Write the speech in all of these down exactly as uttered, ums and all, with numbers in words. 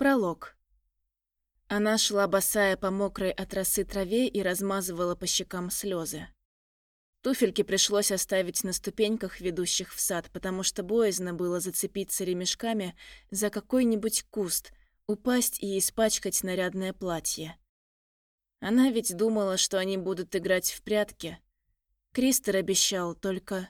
Пролог. Она шла босая по мокрой от росы траве и размазывала по щекам слезы. Туфельки пришлось оставить на ступеньках, ведущих в сад, потому что боязно было зацепиться ремешками за какой-нибудь куст, упасть и испачкать нарядное платье. Она ведь думала, что они будут играть в прятки. Кристер обещал, только...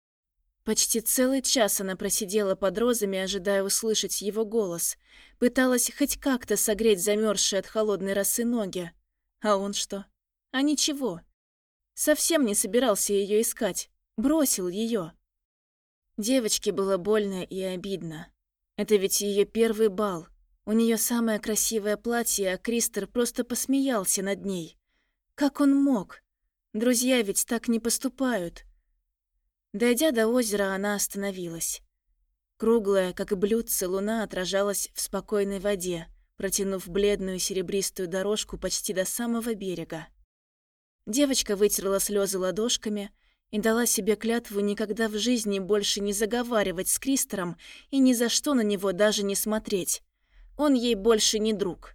Почти целый час она просидела под розами, ожидая услышать его голос. Пыталась хоть как-то согреть замерзшие от холодной росы ноги. А он что? А ничего. Совсем не собирался ее искать. Бросил ее. Девочке было больно и обидно. Это ведь ее первый бал. У нее самое красивое платье, а Кристер просто посмеялся над ней. Как он мог? Друзья ведь так не поступают. Дойдя до озера, она остановилась. Круглая, как и блюдце, луна отражалась в спокойной воде, протянув бледную серебристую дорожку почти до самого берега. Девочка вытерла слезы ладошками и дала себе клятву никогда в жизни больше не заговаривать с Кристером и ни за что на него даже не смотреть. Он ей больше не друг.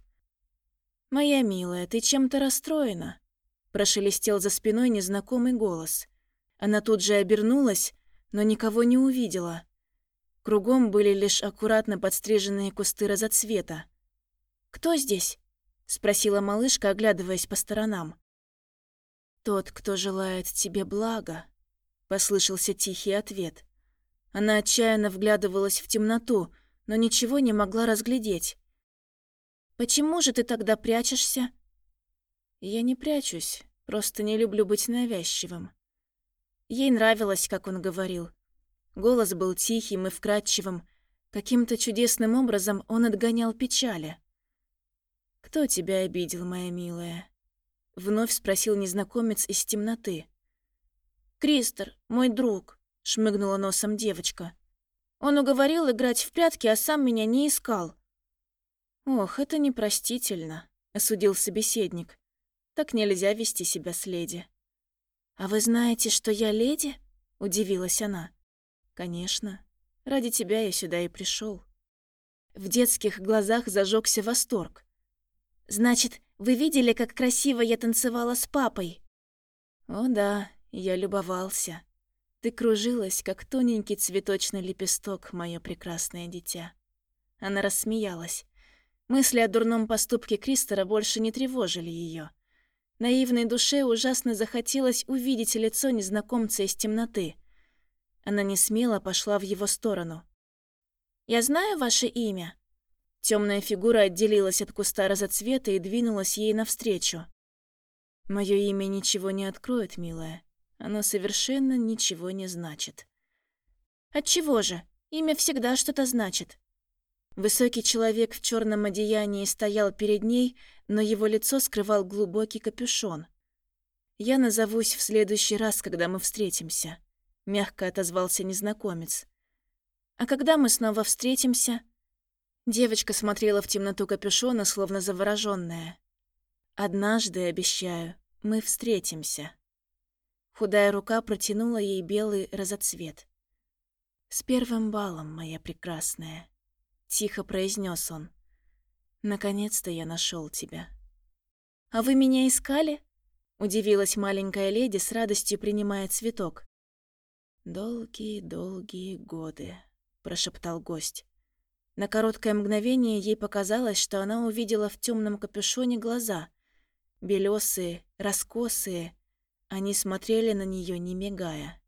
«Моя милая, ты чем-то расстроена?» – прошелестел за спиной незнакомый голос. Она тут же обернулась, но никого не увидела. Кругом были лишь аккуратно подстриженные кусты разоцвета. «Кто здесь?» — спросила малышка, оглядываясь по сторонам. «Тот, кто желает тебе блага», — послышался тихий ответ. Она отчаянно вглядывалась в темноту, но ничего не могла разглядеть. «Почему же ты тогда прячешься?» «Я не прячусь, просто не люблю быть навязчивым». Ей нравилось, как он говорил. Голос был тихим и вкрадчивым. Каким-то чудесным образом он отгонял печали. «Кто тебя обидел, моя милая?» — вновь спросил незнакомец из темноты. «Кристер, мой друг», — шмыгнула носом девочка. «Он уговорил играть в прятки, а сам меня не искал». «Ох, это непростительно», — осудил собеседник. «Так нельзя вести себя с леди». «А вы знаете, что я леди?» — удивилась она. «Конечно. Ради тебя я сюда и пришел». В детских глазах зажегся восторг. «Значит, вы видели, как красиво я танцевала с папой?» «О да, я любовался. Ты кружилась, как тоненький цветочный лепесток, мое прекрасное дитя». Она рассмеялась. Мысли о дурном поступке Кристера больше не тревожили ее. Наивной душе ужасно захотелось увидеть лицо незнакомца из темноты. Она несмело пошла в его сторону. «Я знаю ваше имя?» Темная фигура отделилась от куста разоцвета и двинулась ей навстречу. «Мое имя ничего не откроет, милая. Оно совершенно ничего не значит». «Отчего же? Имя всегда что-то значит». Высокий человек в черном одеянии стоял перед ней, но его лицо скрывал глубокий капюшон. «Я назовусь в следующий раз, когда мы встретимся», — мягко отозвался незнакомец. «А когда мы снова встретимся?» Девочка смотрела в темноту капюшона, словно заворожённая. «Однажды, обещаю, мы встретимся». Худая рука протянула ей белый разоцвет. «С первым балом, моя прекрасная», — тихо произнес он. «Наконец-то я нашел тебя». «А вы меня искали?» — удивилась маленькая леди, с радостью принимая цветок. «Долгие-долгие годы», — прошептал гость. На короткое мгновение ей показалось, что она увидела в темном капюшоне глаза. Белесые, раскосые. Они смотрели на нее, не мигая.